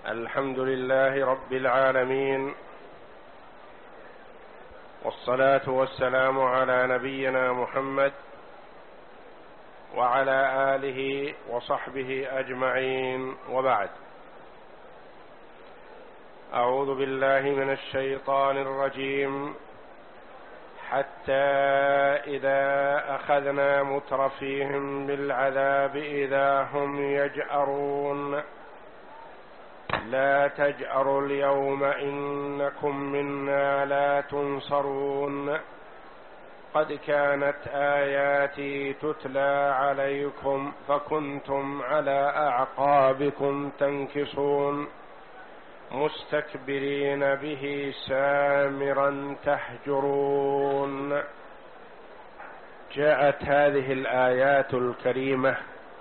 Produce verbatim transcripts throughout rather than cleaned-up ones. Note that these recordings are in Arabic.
الحمد لله رب العالمين، والصلاة والسلام على نبينا محمد وعلى آله وصحبه أجمعين، وبعد. أعوذ بالله من الشيطان الرجيم. حتى إذا أخذنا مترفيهم بالعذاب إذا هم يجأرون لا تجأروا اليوم إنكم منا لا تنصرون قد كانت آياتي تتلى عليكم فكنتم على أعقابكم تنكصون مستكبرين به سامرا تهجرون. جاءت هذه الآيات الكريمة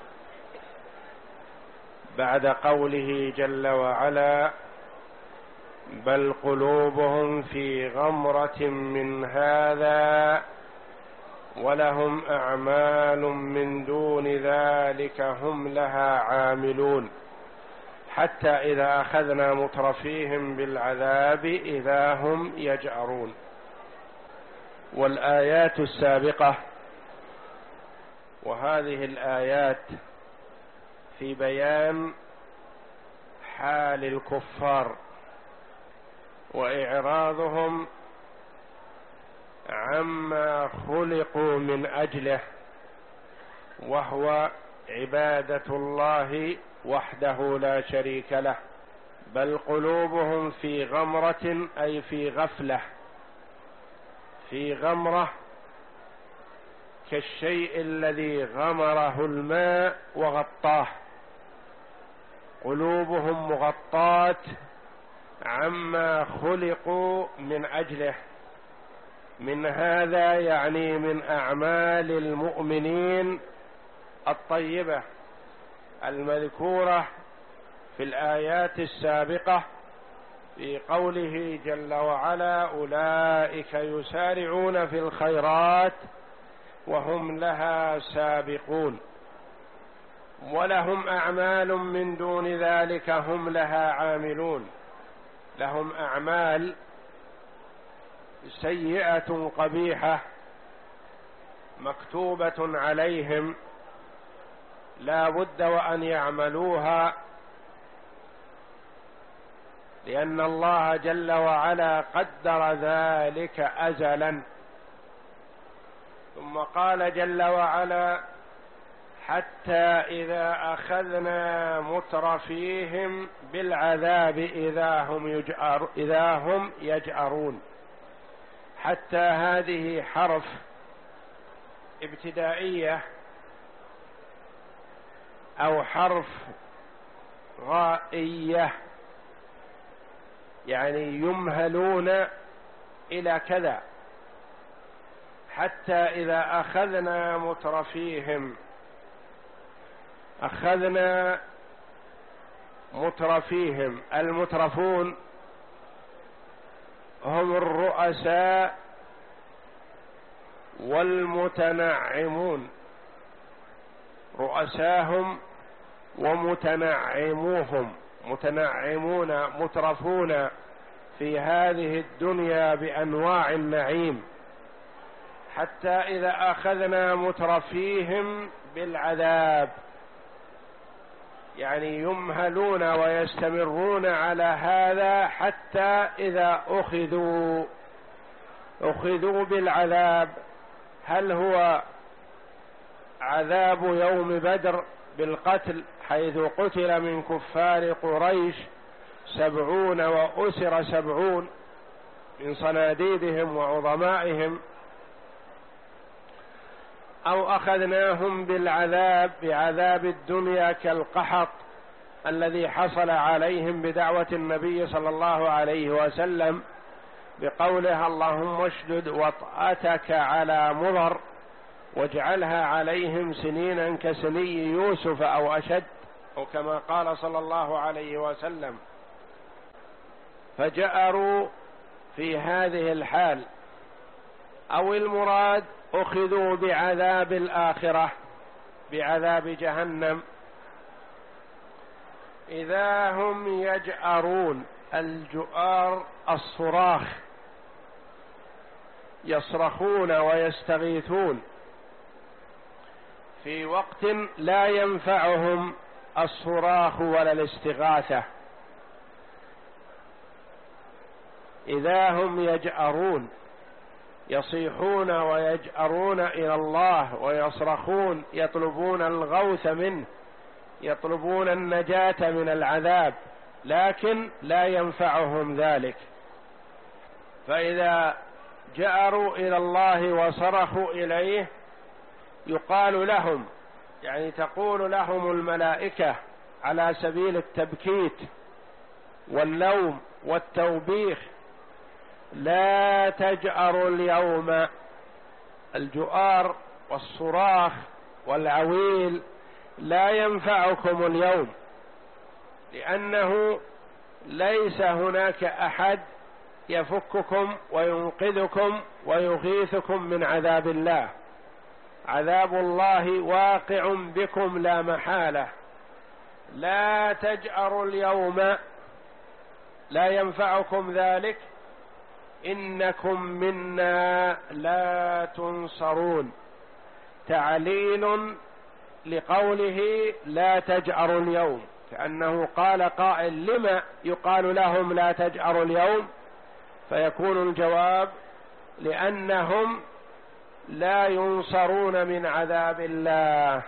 بعد قوله جل وعلا: بل قلوبهم في غمرة من هذا ولهم أعمال من دون ذلك هم لها عاملون حتى إذا أخذنا مترفيهم بالعذاب إذا هم يجأرون. والآيات السابقة وهذه الآيات في بيان حال الكفار وإعراضهم عما خلقوا من أجله، وهو عبادة الله وحده لا شريك له. بل قلوبهم في غمرة أي في غفلة، في غمرة كالشيء الذي غمره الماء وغطاه، قلوبهم مغطاة عما خلقوا من أجله. من هذا يعني من أعمال المؤمنين الطيبة المذكورة في الآيات السابقة في قوله جل وعلا: أولئك يسارعون في الخيرات وهم لها سابقون ولهم أعمال من دون ذلك هم لها عاملون. لهم أعمال سيئة قبيحة مكتوبة عليهم لا بد وأن يعملوها، لأن الله جل وعلا قدر ذلك أزلا. ثم قال جل وعلا: حتى إذا أخذنا مترفيهم بالعذاب إذا هم يجأر إذا هم يجأرون. حتى هذه حرف ابتدائية أو حرف غائية، يعني يمهلون إلى كذا. حتى إذا أخذنا مترفيهم، أخذنا مترفيهم. المترفون هم الرؤساء والمتنعمون، رؤساهم ومتنعموهم، متنعمون مترفون في هذه الدنيا بأنواع النعيم. حتى إذا أخذنا مترفيهم بالعذاب، يعني يمهلون ويستمرون على هذا حتى إذا أخذوا أخذوا بالعذاب. هل هو عذاب يوم بدر بالقتل، حيث قتل من كفار قريش سبعون وأسر سبعون من صناديدهم وعظمائهم، أو أخذناهم بالعذاب بعذاب الدنيا كالقحط الذي حصل عليهم بدعوة النبي صلى الله عليه وسلم بقولها: اللهم اشدد وطأتك على مضر واجعلها عليهم سنينا كسني يوسف أو أشد، أو كما قال صلى الله عليه وسلم. فجأروا في هذه الحال، أو المراد أخذوا بعذاب الآخرة، بعذاب جهنم، إذا هم يجأرون. الجؤار الصراخ، يصرخون ويستغيثون في وقت لا ينفعهم الصراخ ولا الاستغاثة. إذا هم يجأرون، يصيحون ويجأرون إلى الله ويصرخون، يطلبون الغوث منه، يطلبون النجاة من العذاب، لكن لا ينفعهم ذلك. فإذا جأروا إلى الله وصرخوا إليه يقال لهم، يعني تقول لهم الملائكة على سبيل التبكيت واللوم والتوبيخ: لا تجأروا اليوم. الجؤار والصراخ والعويل لا ينفعكم اليوم، لأنه ليس هناك أحد يفككم وينقذكم ويغيثكم من عذاب الله. عذاب الله واقع بكم لا محالة. لا تجأروا اليوم، لا ينفعكم ذلك، إنكم منا لا تنصرون. تعليل لقوله لا تجأروا اليوم، كأنه قال قائل: لما يقال لهم لا تجأروا اليوم؟ فيكون الجواب: لأنهم لا ينصرون من عذاب الله.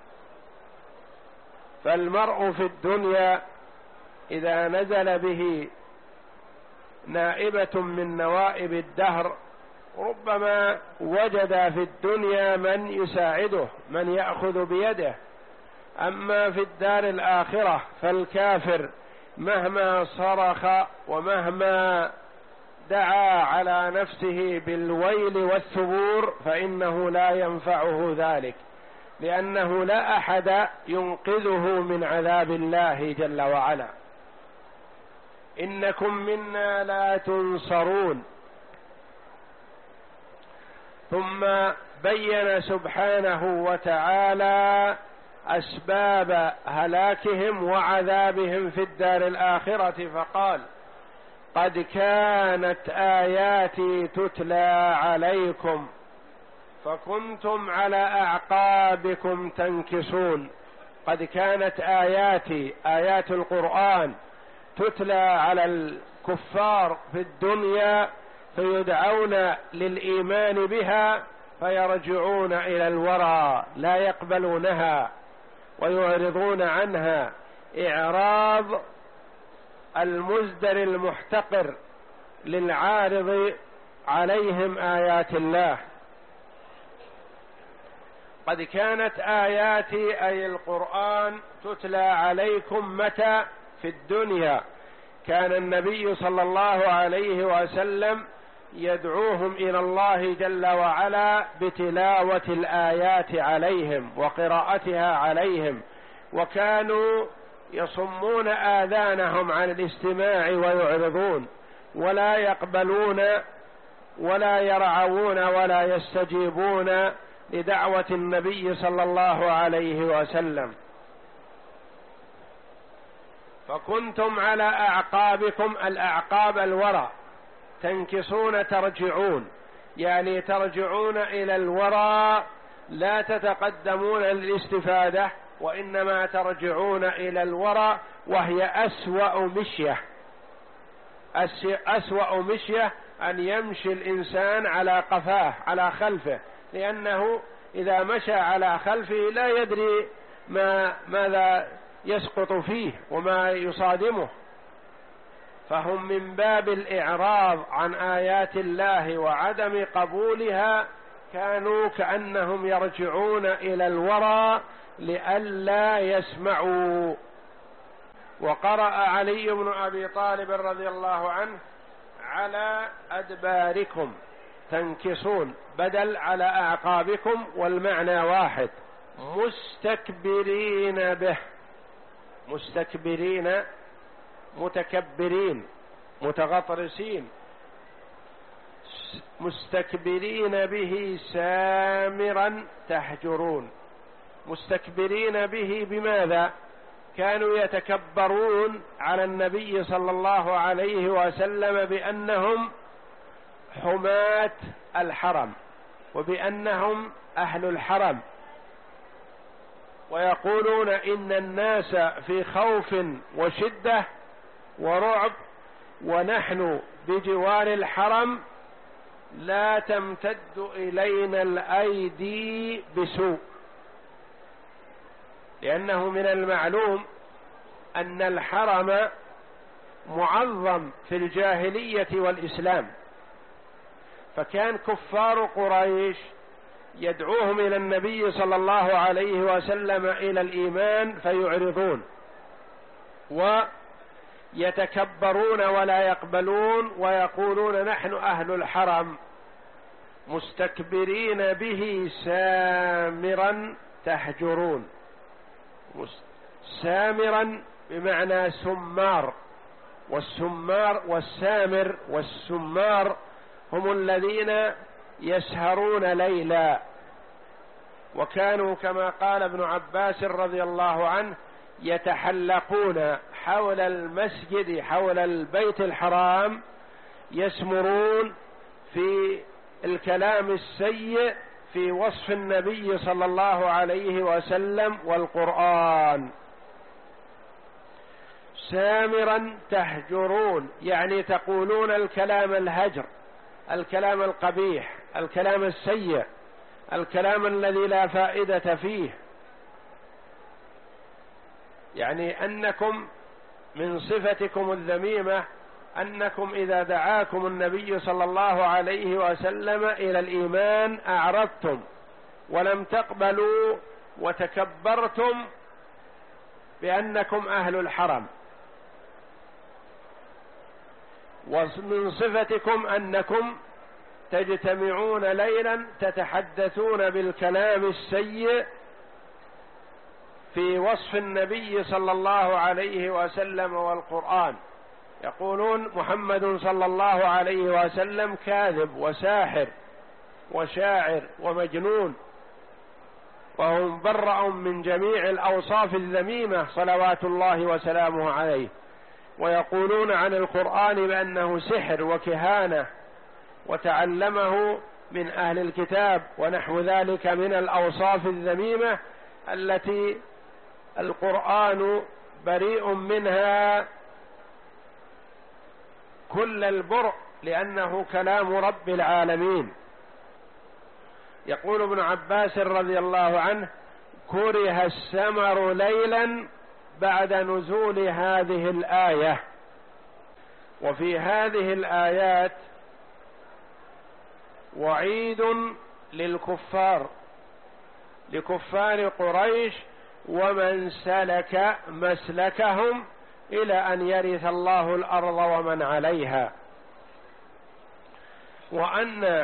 فالمرء في الدنيا إذا نزل به نائبة من نوائب الدهر ربما وجد في الدنيا من يساعده، من يأخذ بيده. أما في الدار الآخرة فالكافر مهما صرخ ومهما دعا على نفسه بالويل والثبور فإنه لا ينفعه ذلك، لأنه لا أحد ينقذه من عذاب الله جل وعلا. إنكم منا لا تنصرون. ثم بين سبحانه وتعالى أسباب هلاكهم وعذابهم في الدار الآخرة، فقال: قد كانت آياتي تتلى عليكم فكنتم على أعقابكم تنكصون. قد كانت آياتي، آيات القرآن، تتلى على الكفار في الدنيا فيدعون للإيمان بها فيرجعون إلى الورى، لا يقبلونها ويعرضون عنها إعراض المزدر المحتقر للعارض عليهم آيات الله. قد كانت آياتي أي القرآن تتلى عليكم متى؟ في الدنيا. كان النبي صلى الله عليه وسلم يدعوهم إلى الله جل وعلا بتلاوة الآيات عليهم وقراءتها عليهم، وكانوا يصمون آذانهم عن الاستماع ويعرضون ولا يقبلون ولا يرعون ولا يستجيبون لدعوة النبي صلى الله عليه وسلم. فكنتم على أعقابكم، الأعقاب الورى، تنكصون ترجعون، يعني ترجعون إلى الورى، لا تتقدمون للاستفادة وإنما ترجعون إلى الورى، وهي أسوأ مشية. أسوأ مشية أن يمشي الإنسان على قفاه، على خلفه، لأنه إذا مشى على خلفه لا يدري ما ماذا يسقط فيه وما يصادمه. فهم من باب الإعراض عن آيات الله وعدم قبولها كانوا كأنهم يرجعون إلى الورى لئلا يسمعوا. وقرأ علي بن أبي طالب رضي الله عنه: على أدباركم تنكصون، بدل على أعقابكم، والمعنى واحد، مستكبرين به. مستكبرين، متكبرين، متغطرسين. مستكبرين به سامرا تهجرون. مستكبرين به بماذا؟ كانوا يتكبرون على النبي صلى الله عليه وسلم بأنهم حماة الحرم وبأنهم أهل الحرم، ويقولون إن الناس في خوف وشدة ورعب، ونحن بجوار الحرم لا تمتد إلينا الأيدي بسوء، لأنه من المعلوم أن الحرم معظم في الجاهلية والإسلام، فكان كفار قريش يدعوهم إلى النبي صلى الله عليه وسلم إلى الإيمان فيعرضون ويتكبرون ولا يقبلون، ويقولون نحن أهل الحرم، مستكبرين به سامرا تهجرون. سامرا بمعنى سمار، والسمار والسامر والسمار هم الذين يسهرون ليلا، وكانوا كما قال ابن عباس رضي الله عنه يتحلقون حول المسجد حول البيت الحرام، يسمرون في الكلام السيء في وصف النبي صلى الله عليه وسلم والقرآن. سامرا تهجرون يعني تقولون الكلام الهجر، الكلام القبيح، الكلام السيء، الكلام الذي لا فائدة فيه، يعني أنكم من صفتكم الذميمة أنكم إذا دعاكم النبي صلى الله عليه وسلم إلى الإيمان أعرضتم ولم تقبلوا وتكبرتم بأنكم أهل الحرم، ومن صفتكم أنكم تجتمعون ليلا تتحدثون بالكلام السيء في وصف النبي صلى الله عليه وسلم والقرآن، يقولون محمد صلى الله عليه وسلم كاذب وساحر وشاعر ومجنون، وهم برأ من جميع الأوصاف الذميمة صلوات الله وسلامه عليه، ويقولون عن القرآن بأنه سحر وكهانة وتعلمه من أهل الكتاب ونحو ذلك من الأوصاف الذميمة التي القرآن بريء منها كل البرء، لأنه كلام رب العالمين. يقول ابن عباس رضي الله عنه كره السمر ليلا بعد نزول هذه الآية. وفي هذه الآيات وعيد للكفار، لكفار قريش ومن سلك مسلكهم إلى أن يرث الله الأرض ومن عليها، وأن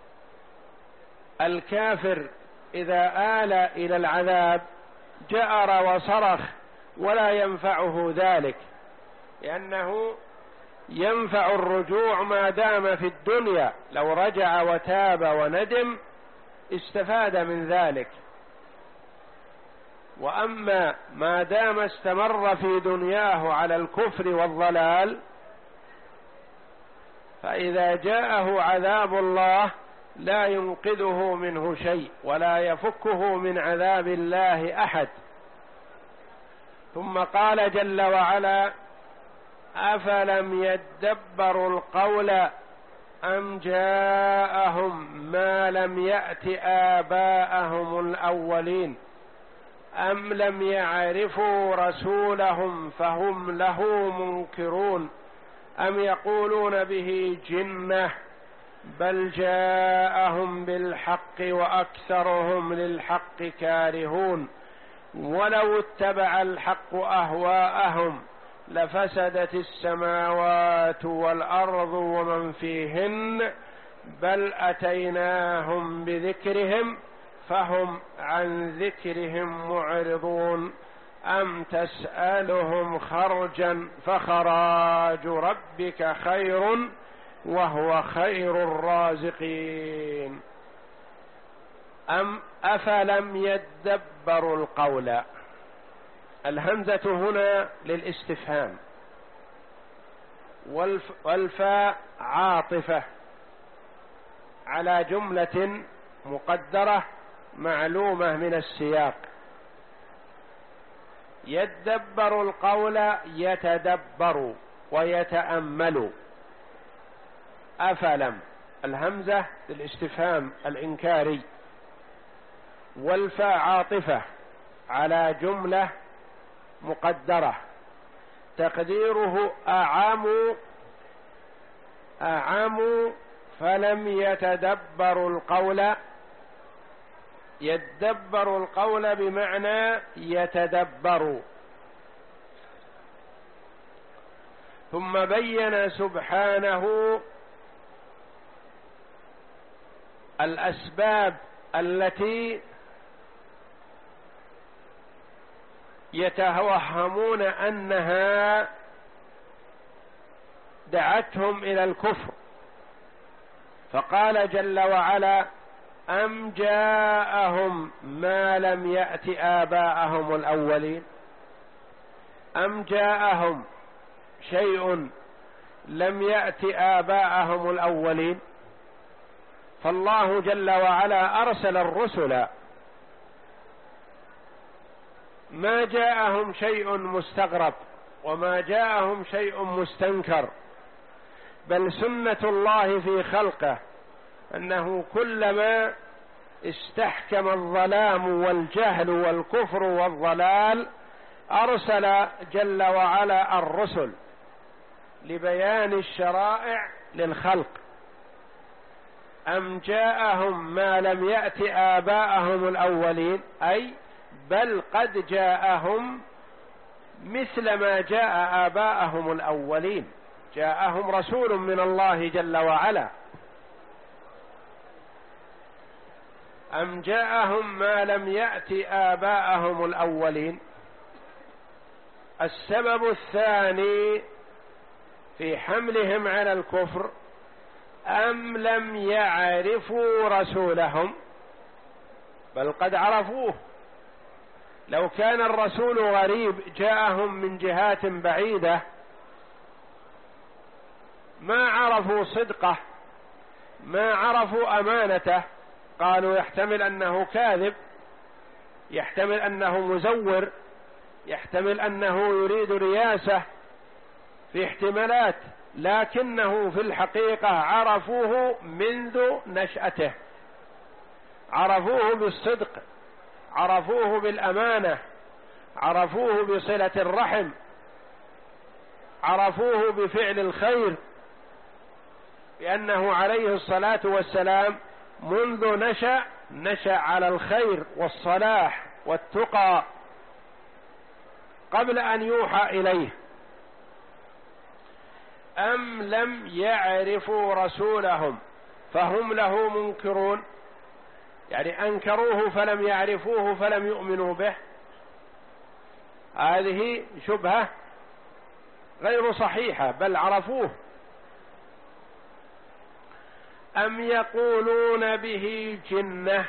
الكافر إذا آل إلى العذاب جأر وصرخ ولا ينفعه ذلك، لأنه ينفع الرجوع ما دام في الدنيا، لو رجع وتاب وندم استفاد من ذلك، وأما ما دام استمر في دنياه على الكفر والضلال فإذا جاءه عذاب الله لا ينقذه منه شيء ولا يفكه من عذاب الله أحد. ثم قال جل وعلا أفلم يدبروا القول أم جاءهم ما لم يأت آباءهم الأولين أم لم يعرفوا رسولهم فهم له منكرون أم يقولون به جنة بل جاءهم بالحق وأكثرهم للحق كارهون ولو اتبع الحق أهواءهم لفسدت السماوات والأرض ومن فيهن بل أتيناهم بذكرهم فهم عن ذكرهم معرضون أم تسألهم خرجا فخراج ربك خير وهو خير الرازقين. أم أفلم يدبروا القول، الهمزة هنا للاستفهام، والفاء عاطفة على جملة مقدرة معلومة من السياق. يدبر القول يتدبر ويتأمل. أفلم، الهمزة للاستفهام الإنكاري، والفاء عاطفة على جملة مقدرة تقديره أعم أعم فلم يتدبروا القول. يدبر القول بمعنى يتدبر. ثم بين سبحانه الأسباب التي يتوهمون أنها دعتهم إلى الكفر، فقال جل وعلا: أم جاءهم ما لم يأت آباءهم الأولين. أم جاءهم شيء لم يأت آباءهم الأولين. فالله جل وعلا أرسل الرسل، ما جاءهم شيء مستغرب وما جاءهم شيء مستنكر، بل سنة الله في خلقه أنه كلما استحكم الظلام والجهل والكفر والضلال أرسل جل وعلا الرسل لبيان الشرائع للخلق. أم جاءهم ما لم يأت آباءهم الأولين، أي بل قد جاءهم مثل ما جاء آباءهم الأولين، جاءهم رسول من الله جل وعلا. أم جاءهم ما لم يأت آباءهم الأولين. السبب الثاني في حملهم على الكفر: أم لم يعرفوا رسولهم، بل قد عرفوه. لو كان الرسول غريب جاءهم من جهات بعيدة ما عرفوا صدقه، ما عرفوا أمانته، قالوا يحتمل أنه كاذب، يحتمل أنه مزور، يحتمل أنه يريد رياسة، في احتمالات، لكنه في الحقيقة عرفوه منذ نشأته، عرفوه بالصدق، عرفوه بالأمانة، عرفوه بصلة الرحم، عرفوه بفعل الخير، لأنه عليه الصلاة والسلام منذ نشأ نشأ على الخير والصلاح والتقى قبل أن يوحى إليه. أم لم يعرفوا رسولهم فهم له منكرون، يعني أنكروه فلم يعرفوه فلم يؤمنوا به. هذه شبهة غير صحيحة، بل عرفوه. أم يقولون به جنة،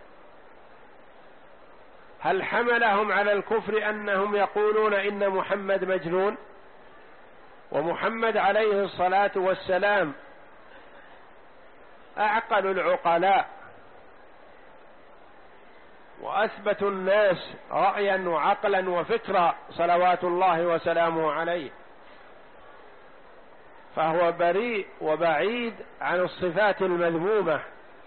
هل حملهم على الكفر أنهم يقولون إن محمد مجنون؟ ومحمد عليه الصلاة والسلام أعقل العقلاء وأثبت الناس رأيا وعقلا وفكرا صلوات الله وسلامه عليه، فهو بريء وبعيد عن الصفات المذمومة،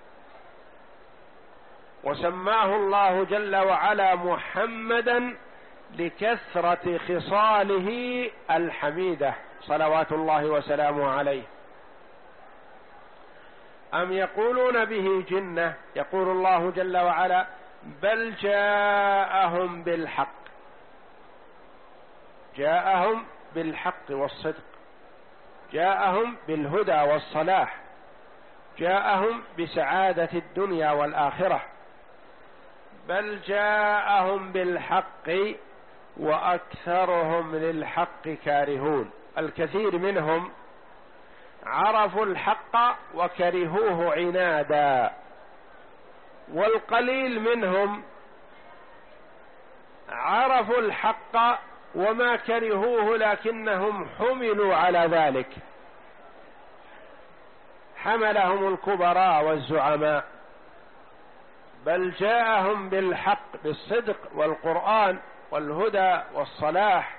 وسماه الله جل وعلا محمدا لكثرة خصاله الحميدة صلوات الله وسلامه عليه. أم يقولون به جنة، يقول الله جل وعلا: بل جاءهم بالحق. جاءهم بالحق والصدق، جاءهم بالهدى والصلاح، جاءهم بسعادة الدنيا والآخرة. بل جاءهم بالحق وأكثرهم للحق كارهون. الكثير منهم عرفوا الحق وكرهوه عنادا، والقليل منهم عرفوا الحق وما كرهوه لكنهم حملوا على ذلك، حملهم الكبراء والزعماء، بل جاءهم بالحق بالصدق والقرآن والهدى والصلاح،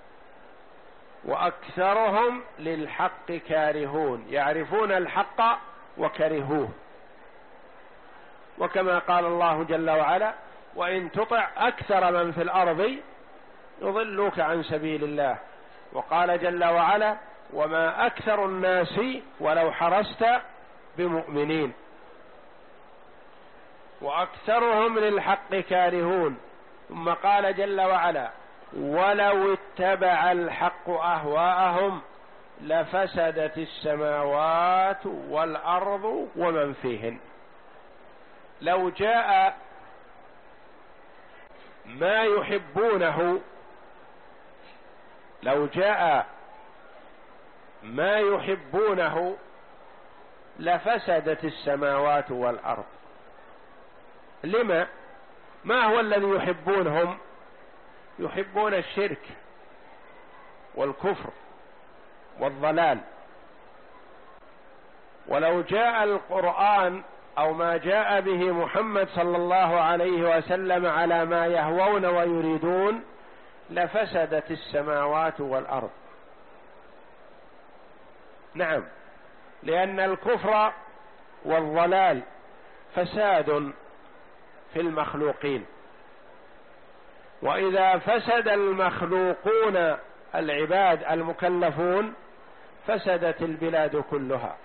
وأكثرهم للحق كارهون، يعرفون الحق وكرهوه. وكما قال الله جل وعلا: وإن تطع أكثر من في الأرض يضلوك عن سبيل الله. وقال جل وعلا: وما أكثر الناس ولو حرصت بمؤمنين. وأكثرهم للحق كارهون. ثم قال جل وعلا: ولو اتبع الحق أهواءهم لفسدت السماوات والأرض ومن فيهن. لو جاء ما يحبونه لو جاء ما يحبونه لفسدت السماوات والأرض. لما؟ ما هو الذي يحبونهم؟ يحبون الشرك والكفر والضلال. ولو جاء القرآن أو ما جاء به محمد صلى الله عليه وسلم على ما يهوون ويريدون لفسدت السماوات والأرض. نعم، لأن الكفر والضلال فساد في المخلوقين، وإذا فسد المخلوقون العباد المكلفون فسدت البلاد كلها،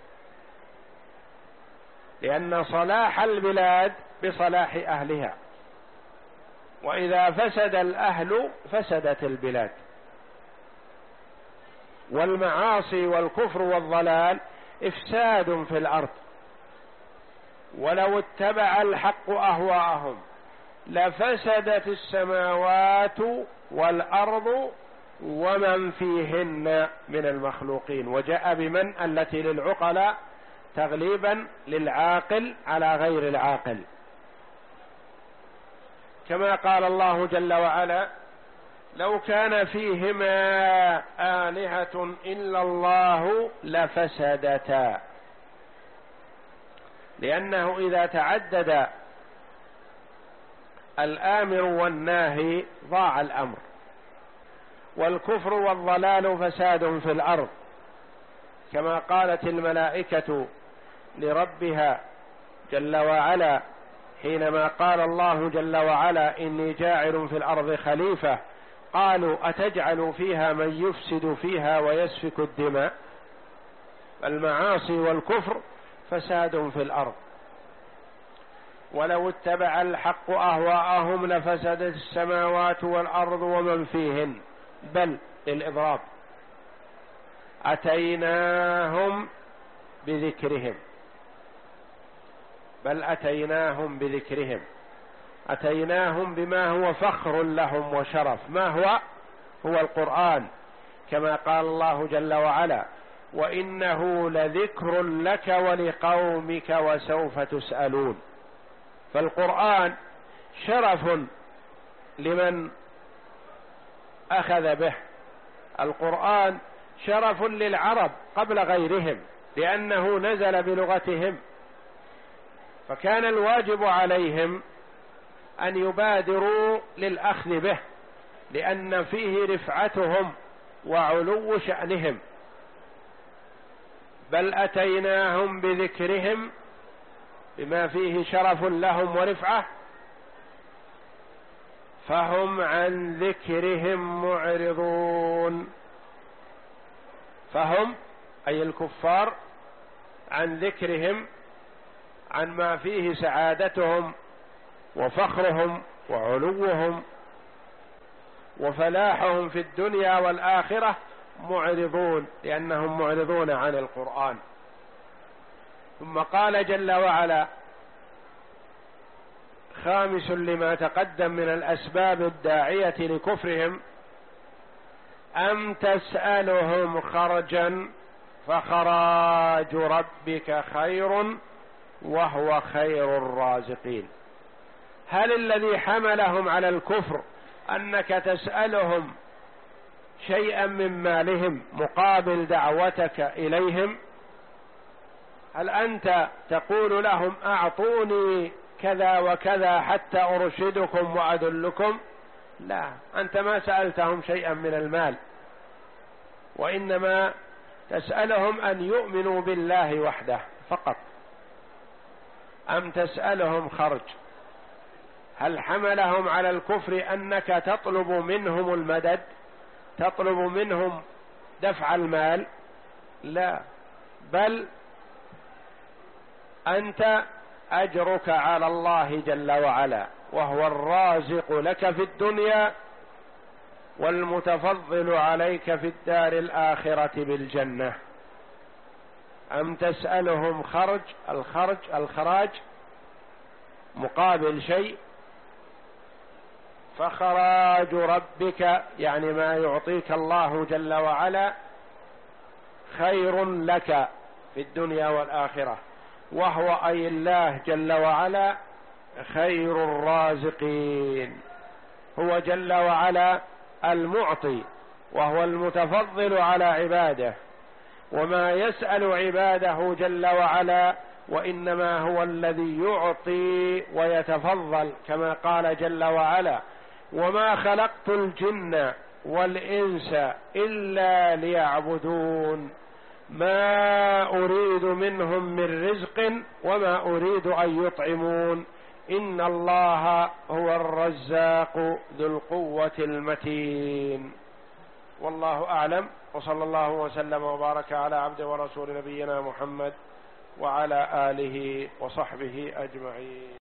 لأن صلاح البلاد بصلاح أهلها، وإذا فسد الأهل فسدت البلاد. والمعاصي والكفر والضلال إفساد في الأرض. ولو اتبع الحق أهواءهم لفسدت السماوات والأرض ومن فيهن من المخلوقين. وجاء بمن التي للعقلاء تغليبا للعاقل على غير العاقل، كما قال الله جل وعلا: لو كان فيهما آلهة إلا الله لفسدتا. لأنه إذا تعدد الآمر والناهي ضاع الأمر. والكفر والضلال فساد في الأرض، كما قالت الملائكة لربها جل وعلا حينما قال الله جل وعلا: إني جاعل في الأرض خليفة، قالوا: أتجعل فيها من يفسد فيها ويسفك الدماء. المعاصي والكفر فساد في الأرض. ولو اتبع الحق أهواءهم لفسدت السماوات والأرض ومن فيهن، بل للإضراب. أتيناهم بذكرهم، بل أتيناهم بذكرهم، أتيناهم بما هو فخر لهم وشرف. ما هو؟ هو القرآن، كما قال الله جل وعلا: وإنه لذكر لك ولقومك وسوف تسألون. فالقرآن شرف لمن أخذ به. القرآن شرف للعرب قبل غيرهم، لأنه نزل بلغتهم، فكان الواجب عليهم أن يبادروا للأخذ به، لأن فيه رفعتهم وعلو شأنهم. بل أتيناهم بذكرهم، بما فيه شرف لهم ورفعة، فهم عن ذكرهم معرضون. فهم أي الكفار عن ذكرهم، عن ما فيه سعادتهم وفخرهم وعلوهم وفلاحهم في الدنيا والآخرة، معرضون، لأنهم معرضون عن القرآن. ثم قال جل وعلا خامس لما تقدم من الأسباب الداعية لكفرهم: أم تسألهم خرجا فخراج ربك خير وهو خير الرازقين. هل الذي حملهم على الكفر أنك تسألهم شيئا من مالهم مقابل دعوتك إليهم؟ هل أنت تقول لهم أعطوني كذا وكذا حتى أرشدكم وأدلكم؟ لا، أنت ما سألتهم شيئا من المال، وإنما تسألهم أن يؤمنوا بالله وحده فقط. أم تسألهم خرج؟ هل حملهم على الكفر أنك تطلب منهم المدد، تطلب منهم دفع المال؟ لا، بل أنت أجرك على الله جل وعلا، وهو الرازق لك في الدنيا والمتفضل عليك في الدار الآخرة بالجنة. أم تسألهم خرج؟ الخرج الخراج مقابل شيء، فخراج ربك يعني ما يعطيك الله جل وعلا خير لك في الدنيا والآخرة، وهو أي الله جل وعلا خير الرازقين، هو جل وعلا المعطي وهو المتفضل على عباده، وما يسأل عباده جل وعلا وإنما هو الذي يعطي ويتفضل، كما قال جل وعلا: وما خلقت الجن والإنس إلا ليعبدون ما أريد منهم من رزق وما أريد أن يطعمون إن الله هو الرزاق ذو القوة المتين. والله أعلم، وصلى الله وسلم وبارك على عبد ورسول نبينا محمد وعلى آله وصحبه أجمعين.